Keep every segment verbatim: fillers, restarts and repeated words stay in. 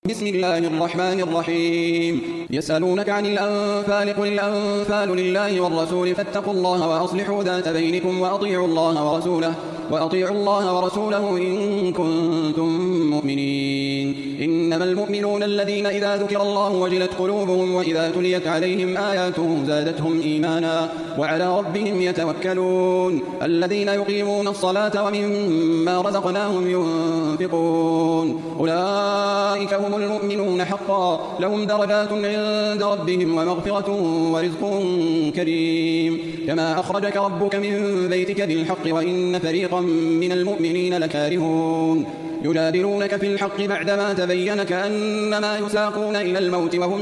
بسم الله الرحمن الرحيم يسألونك عن الأنفال قل الأنفال لله والرسول فاتقوا الله وأصلحوا ذات بينكم وأطيعوا الله ورسوله وأطيعوا الله ورسوله إن كنتم مؤمنين إنما المؤمنون الذين إذا ذكر الله وجلت قلوبهم وإذا تليت عليهم آياته زادتهم إيمانا وعلى ربهم يتوكلون الذين يقيمون الصلاة ومما رزقناهم ينفقون أولئك هم المؤمنون حقا لهم درجات عند ربهم ومغفرة ورزق كريم كما أخرجك ربك من بيتك بالحق وإن فريقا من المؤمنين لكارهون يجادلونك في الحق بعدما تبين كأنما يساقون إلى الموت وهم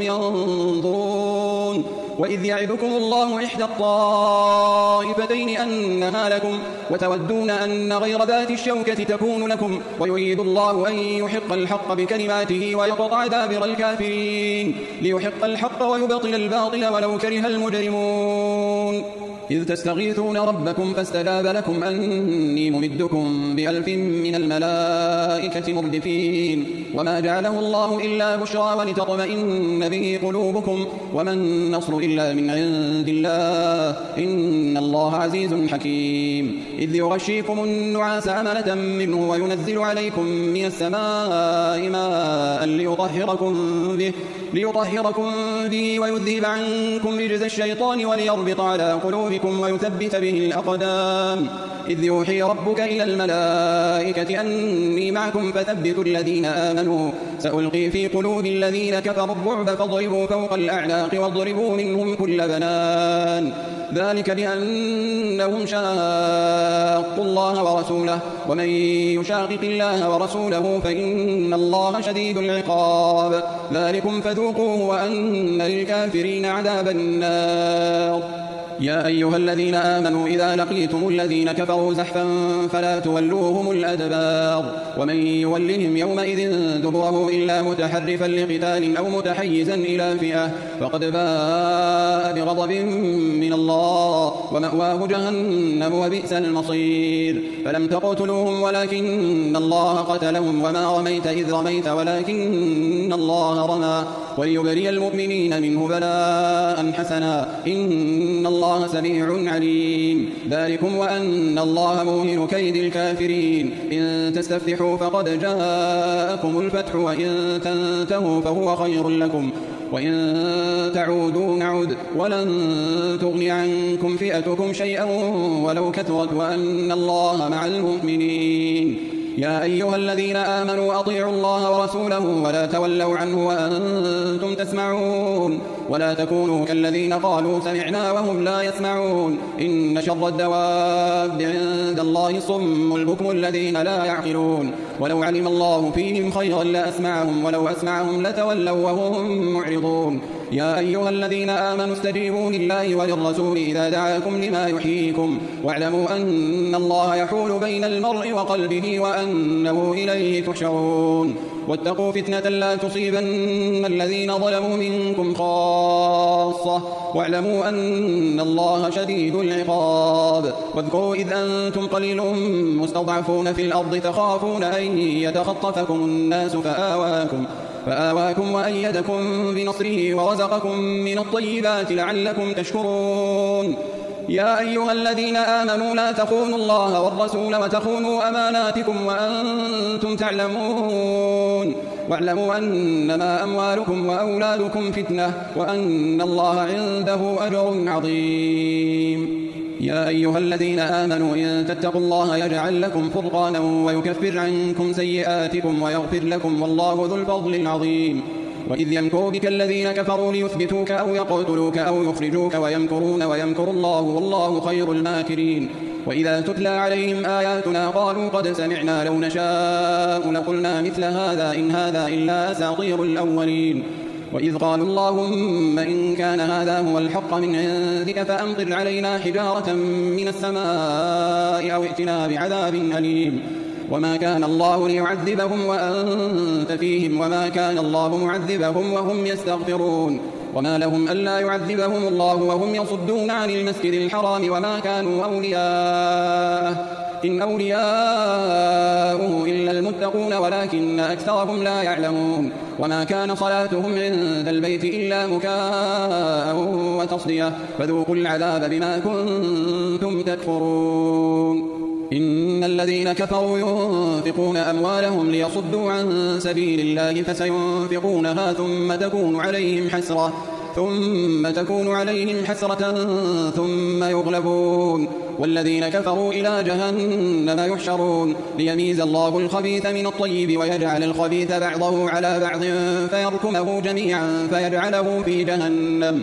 ينظرون وإذ يعدكم الله إحدى الطائفتين أنها لكم وتودون أن غير ذات الشوكة تكون لكم ويريد الله أن يحق الحق بكلماته ويقطع دابر الكافرين ليحق الحق ويبطل الباطل ولو كره المجرمون إذ تستغيثون ربكم فاستجاب لكم أني ممدكم بألف من الملائكة مردفين وما جعله الله إلا بشرى ولتطمئن به قلوبكم وما النصر إلا من عند الله إن الله عزيز حكيم إذ يغشيكم النعاس أمنة منه وينزل عليكم من السماء ماء ليطهركم به ليطهركم به ويذهب عنكم رجز الشيطان وليربط على قلوبكم ويثبت به الأقدام إذ يوحي ربك إلى الملائكة أني معكم فثبتوا الذين آمنوا سألقي في قلوب الذين كفروا الرعب فاضربوا فوق الأعناق واضربوا منهم كل بنان ذلك بأنهم شاقوا الله ورسوله ومن يشاقق الله ورسوله فإن الله شديد العقاب ذلكم فذوقوه وأن للكافرين عذاب النار يا أيها الذين آمنوا إذا لقيتم الذين كفروا زحفا فلا تولوهم الأدبار ومن يولهم يومئذ دبره إلا متحرفا لقتال أو متحيزا إلى فئة فقد باء بغضب من الله ومأواه جهنم وبئس المصير فلم تقتلوهم ولكن الله قتلهم وما رميت إذ رميت ولكن الله رمى وليبري المؤمنين منه بلاء حسنا إن الله الله سميع عليم ذلكم وأن الله موهن كيد الكافرين إن تستفتحوا فقد جاءكم الفتح وإن تنتهوا فهو خير لكم وإن تعودوا نعد ولن تغني عنكم فئتكم شيئا ولو كثرت وأن الله مع المؤمنين يا أيها الذين آمنوا أطيعوا الله ورسوله ولا تولوا عنه وأنتم تسمعون ولا تكونوا كالذين قالوا سمعنا وهم لا يسمعون إن شر الدواب عند الله الصم البكم الذين لا يعقلون ولو علم الله فيهم خيرا لأسمعهم ولو أسمعهم لتولوا وهم معرضون يا أيها الذين آمنوا استجيبوا لله وللرسول إذا دعاكم لما يحييكم واعلموا أن الله يحول بين المرء وقلبه وأنه إليه تحشرون واتقوا فتنة لا تصيبن الذين ظلموا منكم خاصة واعلموا أن الله شديد العقاب واذكروا إذ أنتم قليل مستضعفون في الأرض تخافون أن يتخطفكم الناس فآواكم فآواكم وأيدكم بنصره ورزقكم من الطيبات لعلكم تشكرون يا أيها الذين آمنوا لا تخونوا الله والرسول وتخونوا أماناتكم وأنتم تعلمون واعلموا أنما أموالكم وأولادكم فتنة وأن الله عنده أجر عظيم يا أيها الذين آمنوا إن تتقوا الله يجعل لكم فرقانا ويكفر عنكم سيئاتكم ويغفر لكم والله ذو الفضل العظيم وإذ يمكر بك الذين كفروا ليثبتوك أو يقتلوك أو يخرجوك ويمكرون ويمكر الله والله خير الماكرين وإذا تتلى عليهم آياتنا قالوا قد سمعنا لو نشاء لقلنا مثل هذا إن هذا إلا أساطير الأولين وإذ قالوا اللهم إن كان هذا هو الحق من عندك فأمطر علينا حجارة من السماء أو ائتنا بعذاب أليم وما كان الله ليعذبهم وأنت فيهم وما كان الله معذبهم وهم يستغفرون وما لهم ألا يعذبهم الله وهم يصدون عن المسجد الحرام وما كانوا أولياءه إن أولياؤه إلا المتقون ولكن أكثرهم لا يعلمون وما كان صلاتهم عند البيت إلا مكاء وتصدية فذوقوا العذاب بما كنتم تكفرون إن الذين كفروا ينفقون أموالهم ليصدوا عن سبيل الله فسينفقونها ثم تكون عليهم حسرة ثم تكون عليهم حسرة ثم يغلبون والذين كفروا إلى جهنم يحشرون ليميز الله الخبيث من الطيب ويجعل الخبيث بعضه على بعض فيركمه جميعا فيجعله في جهنم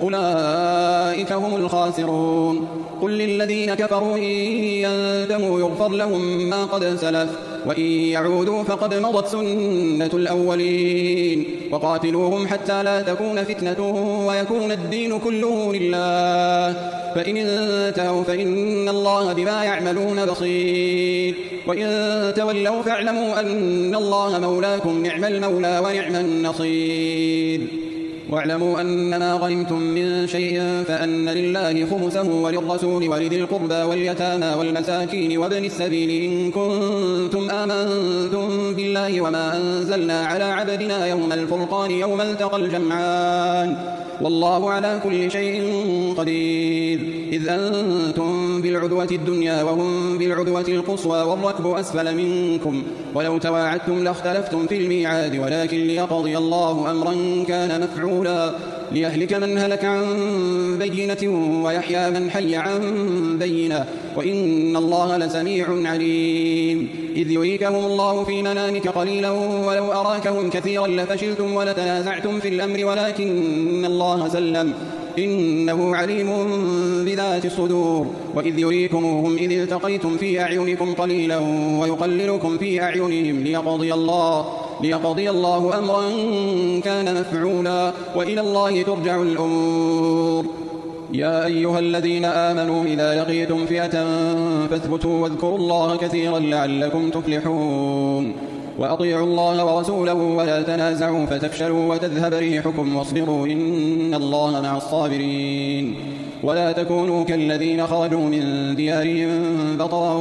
أولئك هم الخاسرون قل للذين كفروا إن ينتهوا يغفر لهم ما قد سلف وإن يعودوا فقد مضت سنة الأولين وقاتلوهم حتى لا تكون فتنة ويكون الدين كله لله فإن انتهوا فإن الله بما يعملون بصير وإن تولوا فاعلموا أن الله مولاكم نعم المولى ونعم النصير واعلموا أنما غنمتم من شيء فأن لله خمسه وللرسول ولذي القربى واليتامى والمساكين وابن السبيل إن كنتم آمنتم بالله وما أنزلنا على عبدنا يوم الفرقان يوم التقى الجمعان والله على كل شيء قدير إذ أنتم بالعدوة الدنيا وهم بالعدوة القصوى والركب أسفل منكم ولو تواعدتم لاختلفتم في الميعاد ولكن ليقضي الله أمرا كان مفعولا ليهلك من هلك عن بينة ويحيى من حي عن بينة وإن الله لسميع عليم إذ يريكهم الله في منامك قليلا ولو أراكهم كثيرا لفشلتم ولتنازعتم في الأمر ولكن الله سلم إنه عليم بذات الصدور وإذ يريكموهم إذ التقيتم في أعينكم قليلا ويقللكم في أعينهم ليقضي الله ليقضي الله أمرا كان مفعولا وإلى الله ترجع الأمور يا أيها الذين آمنوا إذا لقيتم فئة فاثبتوا واذكروا الله كثيرا لعلكم تفلحون وأطيعوا الله ورسوله ولا تنازعوا فتفشلوا وتذهب ريحكم واصبروا إن الله مع الصابرين ولا تكونوا كالذين خرجوا من ديارهم بطرا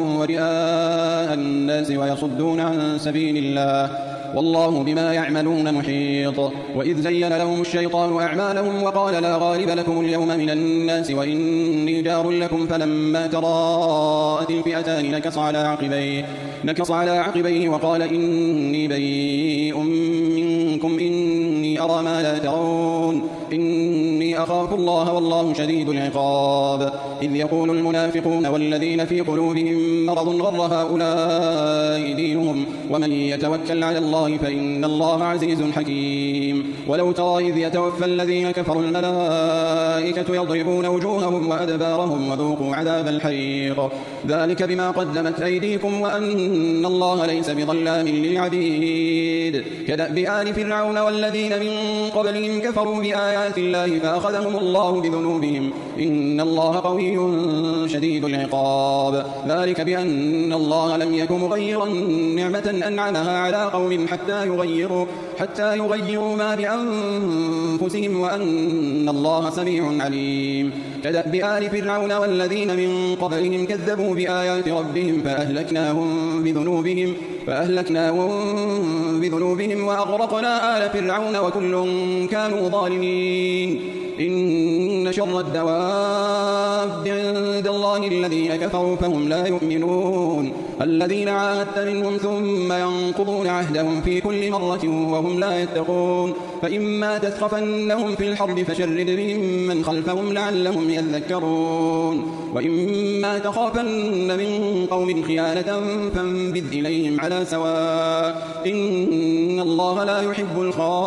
ورئاء الناس ويصدون عن سبيل الله والله بما يعملون محيط وإذ زين لهم الشيطان أعمالهم وقال لا غالب لكم اليوم من الناس وإني جار لكم فلما تراءت الفئتان نكص على عقبيه نكص على عقبيه وقال إني بريء منكم إني أرى ما لا ترون إني أخاف الله والله شديد العقاب إذ يقول المنافقون والذين في قلوبهم مرض غر هؤلاء دينهم ومن يتوكل على الله فإن الله عزيز حكيم ولو ترى إذ يتوفى الذين كفروا الملائكة يضربون وجوههم وأدبارهم وذوقوا عذاب الحريق ذلك بما قدمت أيديكم وأن الله ليس بظلام للعبيد كدأب آل فرعون والذين من قبلهم كفروا بآيات الله فأخذهم الله بذنوبهم إن الله قوي شديد العقاب ذلك بأن الله لم يكن مغيرا نعمة أنعمها على قوم حتى يغيروا حتى يغيروا ما بأنفسهم وأن الله سميع عليم كدأب آل فرعون والذين من قبلهم كذبوا بآيات ربهم فأهلكناهم بذنوبهم فأهلكناهم بذنوبهم وأغرقنا آل فرعون وكل كانوا ظالمين إن شر الدواب عند الله الذين كفروا فهم لا يؤمنون الذين عاهدت منهم ثم ينقضون عهدهم في كل مرة وهم لا يتقون فإما تثقفنهم في الحرب فشرد بهم من خلفهم لعلهم يذكرون وإما تخافن من قوم خيانة فانبذ إليهم على سواء إن الله لا يحب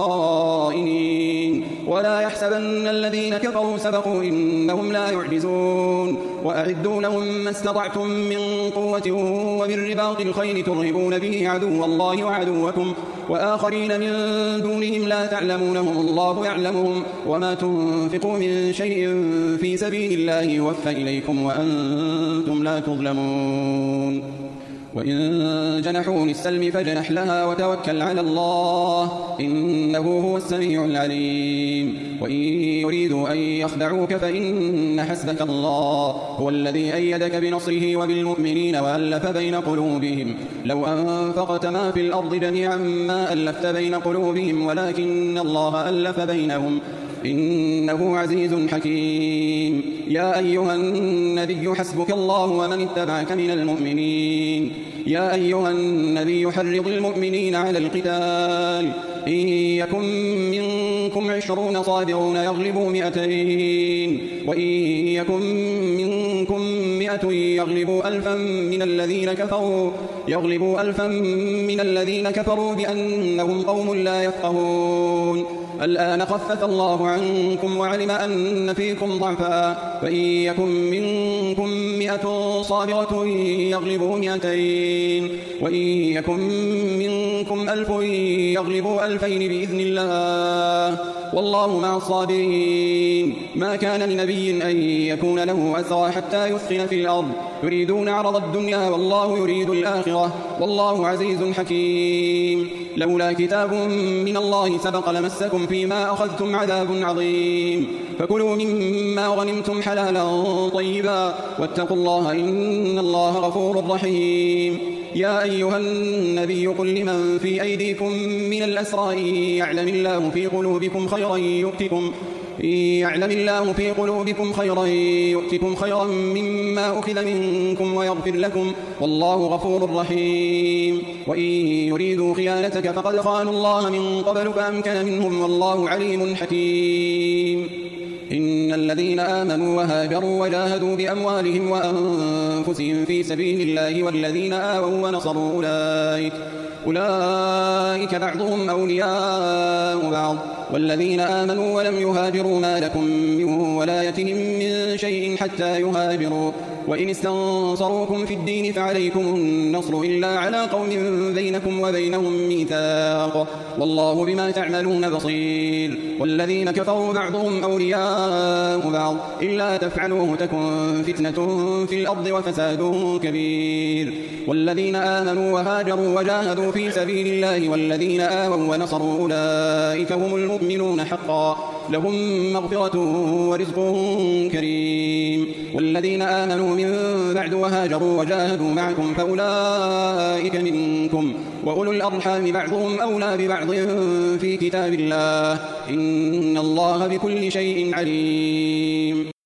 الخائنين ولا يحسبن الذين كفروا سبقوا إنهم لا يعجزون وأعدوا لهم ما استطعتم من قوة ومن رباط الخيل ترهبون به عدو الله وعدوكم وآخرين من دونهم لا تعلمونهم الله يعلمهم وما تنفقوا من شيء في سبيل الله يوفى إليكم وأنتم لا تظلمون وإن جنحوا للسلم فاجنح لها وتوكل على الله إنه هو السميع العليم وإن يريدوا أن يخدعوك فإن حسبك الله هو الذي أيدك بنصره وبالمؤمنين وألف بين قلوبهم لو أنفقت ما في الأرض جميعا ما ألفت بين قلوبهم ولكن الله ألف بينهم إنه عزيز حكيم يا أيها النبي حسبك الله ومن اتبعك من المؤمنين يا أيها النبي حرض المؤمنين على القتال إن يكن منكم عشرون صابرون يغلبوا مئتين وإن يكن منكم مئة يغلبوا ألفا من الذين كفروا يغلبوا ألفا من الذين كفروا بأنهم قوم لا يفقهون الآن خفف الله عنكم وعلم أن فيكم ضعفا فإن يكن منكم مئة صابرة يغلبوا مئتين وإن يكن منكم ألف يغلبوا ألفين بإذن الله والله مع الصابرين ما كان لنبي أن يكون له أسرى حتى يثخن في الأرض يريدون عرض الدنيا والله يريد الآخرة والله عزيز حكيم لولا كتاب من الله سبق لمسكم فيما أخذتم عذاب عظيم فكلوا مما غنمتم حلالا طيبا واتقوا الله إن الله غفور رحيم يا أيها النبي قل لمن في أيديكم من الأسرى يعلم الله في قلوبكم خيرا يؤتكم يعلم الله في قلوبكم خيرا يؤتكم خيرا مما أخذ منكم ويغفر لكم والله غفور رحيم وإن يريدوا خيانتك فقد خانوا الله من قبل فأمكن منهم والله عليم حكيم إن الذين آمنوا وهاجروا وجاهدوا بأموالهم وأنفسهم في سبيل الله والذين آووا ونصروا أولئك أولئك بعضهم أولياء بعض والذين آمنوا ولم يهاجروا ما لكم من ولايتهم من شيء حتى يهاجروا وإن استنصروكم في الدين فعليكم النصر إلا على قوم بينكم وبينهم ميثاق والله بما تعملون بصير والذين كفروا بعضهم أولياء بعض إلا تفعلوه تكن فتنة في الأرض وفساد كبير والذين آمنوا وهاجروا وجاهدوا في سبيل الله والذين آووا ونصروا أولئك هم المؤمنون حقا لهم مغفرة ورزق كريم والذين آمنوا من بعد وهاجروا وجاهدوا معكم فأولئك منكم وأولو الأرحام بعضهم أولى ببعض في كتاب الله إن الله بكل شيء عليم.